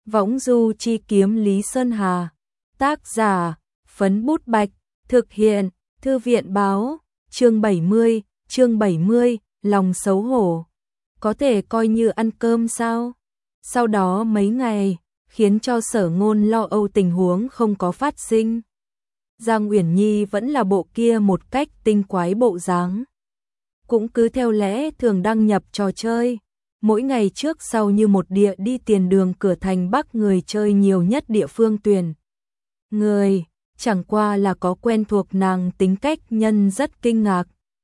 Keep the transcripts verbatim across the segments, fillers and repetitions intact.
Võng du chi kiếm Lý Sơn Hà. Tác giả, Phấn Bút Bạch. Thực hiện, Thư viện báo. Chương bảy mươi, chương bảy mươi, lòng xấu hổ. Có thể coi như ăn cơm sao? Sau đó mấy ngày, khiến cho Sở Ngôn lo âu tình huống không có phát sinh. Giang Uyển Nhi vẫn là bộ kia một cách tinh quái bộ dáng. Cũng cứ theo lẽ thường đăng nhập trò chơi. Mỗi ngày trước sau như một địa đi tiền đường cửa thành Bắc người chơi nhiều nhất địa phương tuyển. Người, chẳng qua là có quen thuộc nàng tính cách nhân rất kinh ngạc.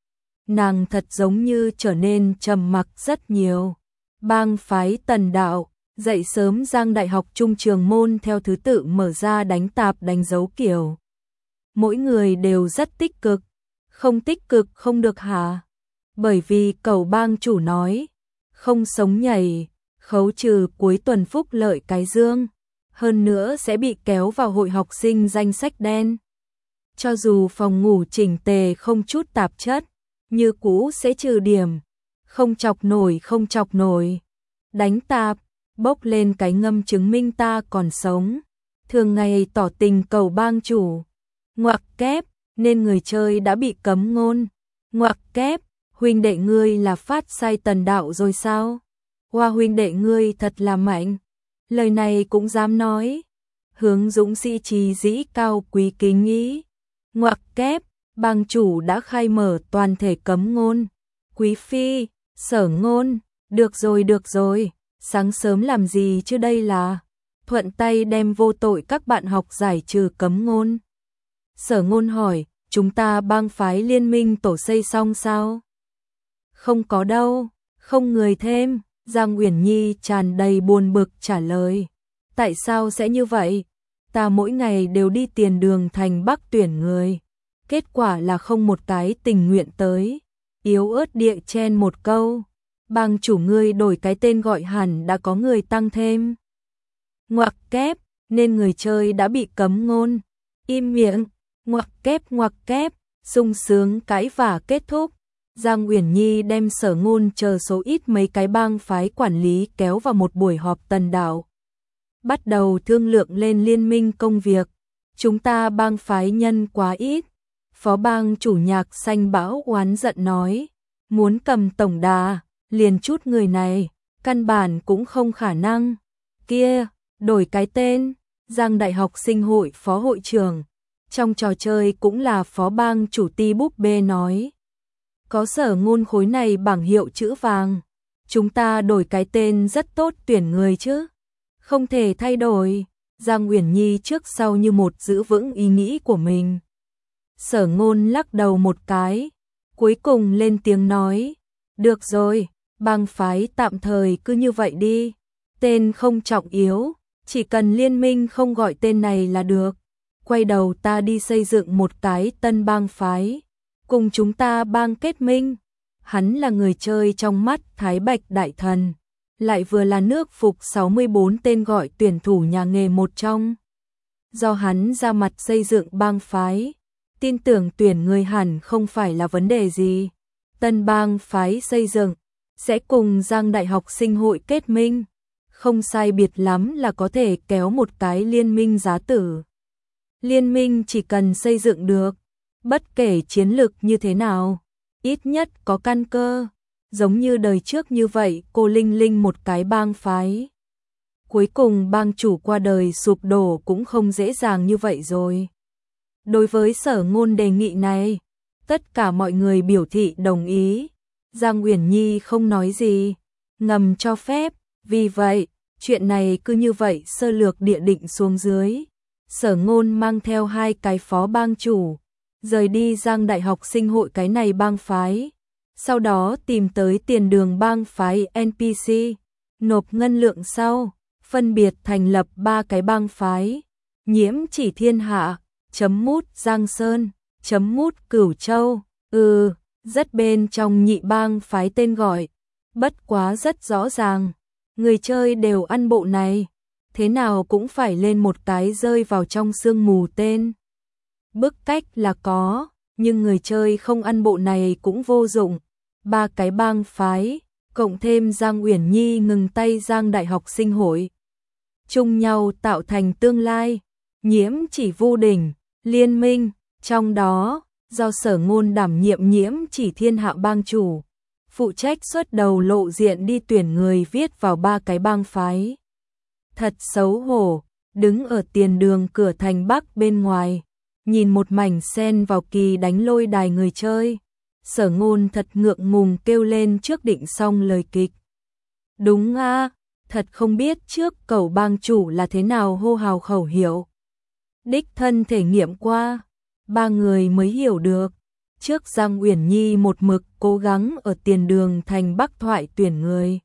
Nàng thật giống như trở nên trầm mặc rất nhiều. Bang phái Tần Đạo, dậy sớm Giang Đại học trung trường môn theo thứ tự mở ra đánh tạp đánh dấu kiểu. Mỗi người đều rất tích cực, không tích cực không được hả? Bởi vì cậu bang chủ nói, không sống nhảy, khấu trừ cuối tuần phúc lợi cái dương, hơn nữa sẽ bị kéo vào hội học sinh danh sách đen. Cho dù phòng ngủ chỉnh tề không chút tạp chất, như cũ sẽ trừ điểm, không chọc nổi không chọc nổi. Đánh tạp, bốc lên cái ngâm chứng minh ta còn sống. Thường ngày tỏ tình cầu bang chủ. Ngoặc kép, nên người chơi đã bị cấm ngôn. Ngoặc kép, huynh đệ ngươi là phát sai Tần Đạo rồi sao? Hoa huynh đệ ngươi thật là mạnh. Lời này cũng dám nói. Hướng dũng sĩ trí dĩ cao quý kính ý. Ngoặc kép, bang chủ đã khai mở toàn thể cấm ngôn. Quý phi, Sở Ngôn, được rồi được rồi, sáng sớm làm gì chứ đây là thuận tay đem vô tội các bạn học giải trừ cấm ngôn. Sở Ngôn hỏi, chúng ta bang phái liên minh tổ xây xong sao? Không có đâu, không người thêm. Giang Uyển Nhi tràn đầy buồn bực trả lời. Tại sao sẽ như vậy? Ta mỗi ngày đều đi tiền đường thành Bắc tuyển người. Kết quả là không một cái tình nguyện tới. Yếu ớt địa chen một câu. Bang chủ ngươi đổi cái tên gọi hẳn đã có người tăng thêm. Ngoặc kép, nên người chơi đã bị cấm ngôn. Im miệng, ngoặc kép ngoặc kép, sung sướng cãi vả kết thúc. Giang Uyển Nhi đem Sở Ngôn chờ số ít mấy cái bang phái quản lý kéo vào một buổi họp Tần Đạo. Bắt đầu thương lượng lên liên minh công việc. Chúng ta bang phái nhân quá ít. Phó bang chủ Nhạc Xanh Bão oán giận nói. Muốn cầm tổng đà, liền chút người này, căn bản cũng không khả năng. Kia, đổi cái tên, Giang Đại học sinh hội phó hội trưởng. Trong trò chơi cũng là phó bang chủ Ti búp bê nói. Có Sở Ngôn khối này bảng hiệu chữ vàng. Chúng ta đổi cái tên rất tốt tuyển người chứ. Không thể thay đổi. Giang Uyển Nhi trước sau như một giữ vững ý nghĩ của mình. Sở Ngôn lắc đầu một cái. Cuối cùng lên tiếng nói. Được rồi, bang phái tạm thời cứ như vậy đi. Tên không trọng yếu. Chỉ cần liên minh không gọi tên này là được. Quay đầu ta đi xây dựng một cái tân bang phái. Cùng chúng ta bang kết minh. Hắn là người chơi trong mắt Thái Bạch Đại Thần. Lại vừa là nước phục sáu mươi bốn tên gọi tuyển thủ nhà nghề một trong. Do hắn ra mặt xây dựng bang phái. Tin tưởng tuyển người hẳn không phải là vấn đề gì. Tân bang phái xây dựng. Sẽ cùng Giang Đại học sinh hội kết minh. Không sai biệt lắm là có thể kéo một cái liên minh giá tử. Liên minh chỉ cần xây dựng được. Bất kể chiến lược như thế nào, ít nhất có căn cơ, giống như đời trước như vậy, cô Linh Linh một cái bang phái. Cuối cùng bang chủ qua đời sụp đổ cũng không dễ dàng như vậy rồi. Đối với Sở Ngôn đề nghị này, tất cả mọi người biểu thị đồng ý. Giang Uyển Nhi không nói gì, ngầm cho phép, vì vậy, chuyện này cứ như vậy sơ lược địa định xuống dưới. Sở Ngôn mang theo hai cái phó bang chủ. Rời đi Giang Đại học sinh hội cái này bang phái. Sau đó tìm tới tiền đường bang phái en pê xê. Nộp ngân lượng sau. Phân biệt thành lập ba cái bang phái. Nhiễm chỉ thiên hạ. Chấm mút Giang Sơn. Chấm mút Cửu Châu. Ừ, rất bên trong nhị bang phái tên gọi. Bất quá rất rõ ràng. Người chơi đều ăn bộ này. Thế nào cũng phải lên một cái rơi vào trong sương mù tên. Bức cách là có, nhưng người chơi không ăn bộ này cũng vô dụng. Ba cái bang phái, cộng thêm Giang Uyển Nhi ngừng tay Giang Đại học sinh hội. chung nhau tạo thành tương lai, Nhiễm Chỉ Vu Đỉnh, liên minh, trong đó, do Sở Ngôn đảm nhiệm Nhiễm Chỉ Thiên Hạ bang chủ, phụ trách xuất đầu lộ diện đi tuyển người viết vào ba cái bang phái. Thật xấu hổ, đứng ở tiền đường cửa thành Bắc bên ngoài, nhìn một mảnh sen vào kỳ đánh lôi đài người chơi. Sở Ngôn thật ngượng ngùng kêu lên trước định xong lời kịch. Đúng a, thật không biết trước cẩu bang chủ là thế nào hô hào khẩu hiệu. Đích thân thể nghiệm qua, ba người mới hiểu được. Trước Giang Uyển Nhi một mực cố gắng ở tiền đường thành Bắc thoại tuyển người.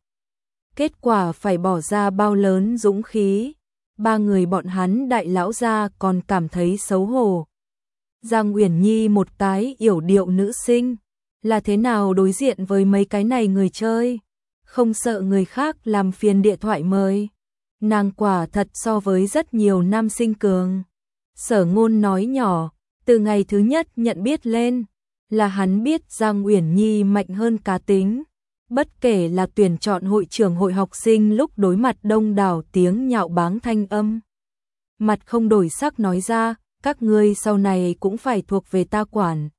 Kết quả phải bỏ ra bao lớn dũng khí, ba người bọn hắn đại lão gia còn cảm thấy xấu hổ. Giang Uyển Nhi một cái yểu điệu nữ sinh, là thế nào đối diện với mấy cái này người chơi, không sợ người khác làm phiền điện thoại mời. Nàng quả thật so với rất nhiều nam sinh cường. Sở Ngôn nói nhỏ, từ ngày thứ nhất nhận biết lên, là hắn biết Giang Uyển Nhi mạnh hơn cá tính. Bất kể là tuyển chọn hội trưởng hội học sinh lúc đối mặt đông đảo tiếng nhạo báng thanh âm. Mặt không đổi sắc nói ra, các ngươi sau này cũng phải thuộc về ta quản.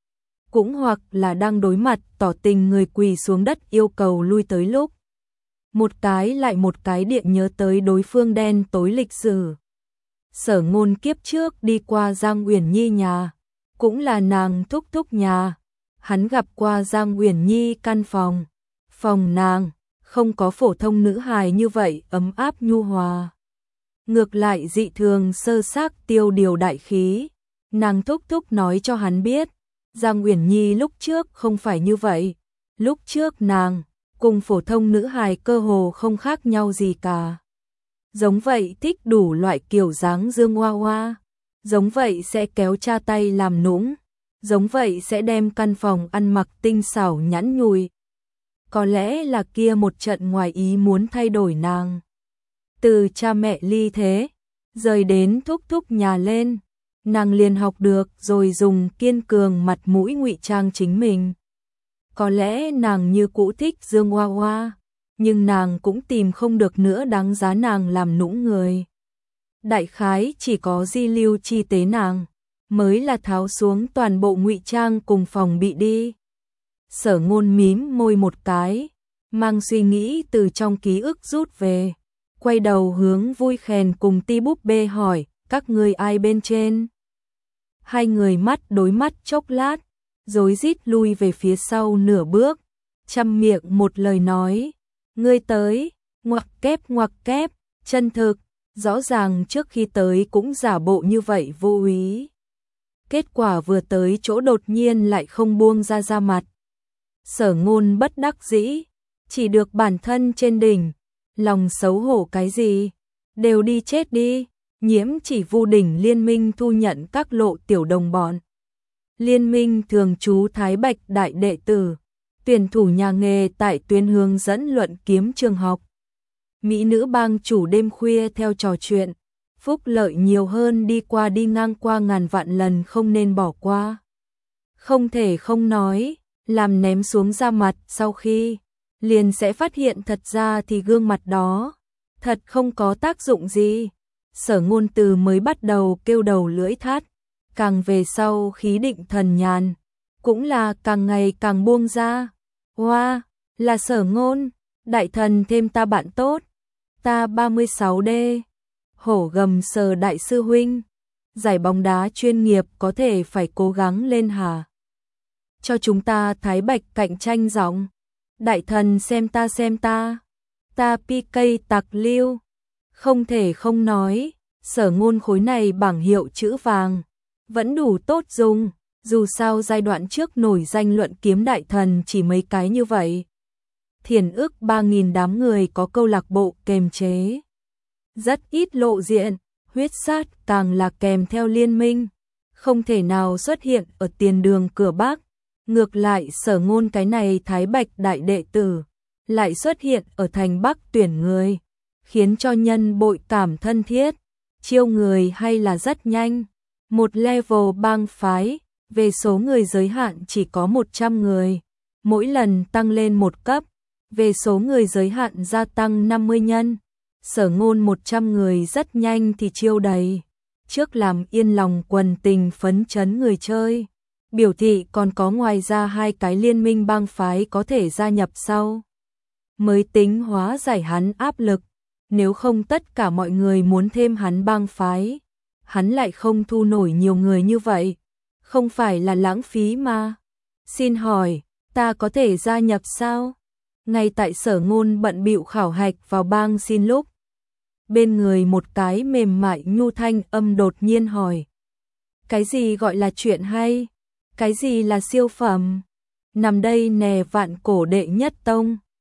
Cũng hoặc là đang đối mặt tỏ tình người quỳ xuống đất yêu cầu lui tới lúc. Một cái lại một cái điện nhớ tới đối phương đen tối lịch sử. Sở Ngôn kiếp trước đi qua Giang Uyển Nhi nhà, cũng là nàng thúc thúc nhà. Hắn gặp qua Giang Uyển Nhi căn phòng. Phòng nàng, không có phổ thông nữ hài như vậy ấm áp nhu hòa. Ngược lại dị thường sơ xác tiêu điều đại khí. Nàng thúc thúc nói cho hắn biết, Giang Uyển Nhi lúc trước không phải như vậy. Lúc trước nàng, cùng phổ thông nữ hài cơ hồ không khác nhau gì cả. Giống vậy thích đủ loại kiểu dáng dương hoa hoa. Giống vậy sẽ kéo cha tay làm nũng. Giống vậy sẽ đem căn phòng ăn mặc tinh xảo nhẵn nhùi. Có lẽ là kia một trận ngoài ý muốn thay đổi nàng. Từ cha mẹ ly thế, rời đến thúc thúc nhà lên, nàng liền học được rồi dùng kiên cường mặt mũi ngụy trang chính mình. Có lẽ nàng như cũ thích Dương Hoa Hoa, nhưng nàng cũng tìm không được nữa đáng giá nàng làm nũng người. Đại khái chỉ có di lưu chi tế nàng, mới là tháo xuống toàn bộ ngụy trang cùng phòng bị đi. Sở Ngôn mím môi một cái, mang suy nghĩ từ trong ký ức rút về, quay đầu hướng Vui Khèn cùng Ti Búp Bê hỏi, các ngươi ai bên trên? Hai người mắt đối mắt chốc lát, rối rít lui về phía sau nửa bước, chăm miệng một lời nói, ngươi tới, ngoặc kép ngoặc kép, chân thực, rõ ràng trước khi tới cũng giả bộ như vậy vô ý. Kết quả vừa tới chỗ đột nhiên lại không buông ra ra mặt. Sở Ngôn bất đắc dĩ, chỉ được bản thân trên đỉnh, lòng xấu hổ cái gì, đều đi chết đi. Nhiễm Chỉ Vu Đỉnh liên minh thu nhận các lộ tiểu đồng bọn. Liên minh thường trú Thái Bạch đại đệ tử, tuyển thủ nhà nghề tại tuyến hướng dẫn luận kiếm trường học. Mỹ nữ bang chủ đêm khuya theo trò chuyện, phúc lợi nhiều hơn đi qua đi ngang qua ngàn vạn lần không nên bỏ qua. Không thể không nói, làm ném xuống da mặt sau khi, liền sẽ phát hiện thật ra thì gương mặt đó, thật không có tác dụng gì. Sở Ngôn từ mới bắt đầu kêu đầu lưỡi thắt, càng về sau khí định thần nhàn, cũng là càng ngày càng buông ra. Hoa, wow, là Sở Ngôn, đại thần thêm ta bạn tốt, ta ba mươi sáu D, hổ gầm Sở đại sư huynh, giải bóng đá chuyên nghiệp có thể phải cố gắng lên hả? Cho chúng ta Thái Bạch cạnh tranh giọng, đại thần xem ta xem ta, ta pê ca tặc lưu. Không thể không nói, Sở Ngôn khối này bảng hiệu chữ vàng, vẫn đủ tốt dùng, dù sao giai đoạn trước nổi danh luận kiếm đại thần chỉ mấy cái như vậy. Thiền ức ba nghìn đám người có câu lạc bộ kềm chế, rất ít lộ diện, huyết sát càng là kèm theo liên minh, không thể nào xuất hiện ở tiền đường cửa Bắc. Ngược lại Sở Ngôn cái này Thái Bạch đại đệ tử, lại xuất hiện ở thành Bắc tuyển người, khiến cho nhân bội cảm thân thiết, chiêu người hay là rất nhanh. Một level bang phái, về số người giới hạn chỉ có một trăm người, mỗi lần tăng lên một cấp, về số người giới hạn gia tăng năm mươi nhân. Sở Ngôn một trăm người rất nhanh thì chiêu đầy. Trước làm yên lòng quần tình phấn chấn người chơi, biểu thị còn có ngoài ra hai cái liên minh bang phái có thể gia nhập sau. Mới tính hóa giải hắn áp lực, nếu không tất cả mọi người muốn thêm hắn bang phái, hắn lại không thu nổi nhiều người như vậy, không phải là lãng phí mà. Xin hỏi, ta có thể gia nhập sao? Ngay tại Sở Ngôn bận bịu khảo hạch vào bang xin lúc, bên người một cái mềm mại nhu thanh âm đột nhiên hỏi. Cái gì gọi là chuyện hay? Cái gì là siêu phẩm? Nằm đây nè Vạn Cổ đệ nhất tông.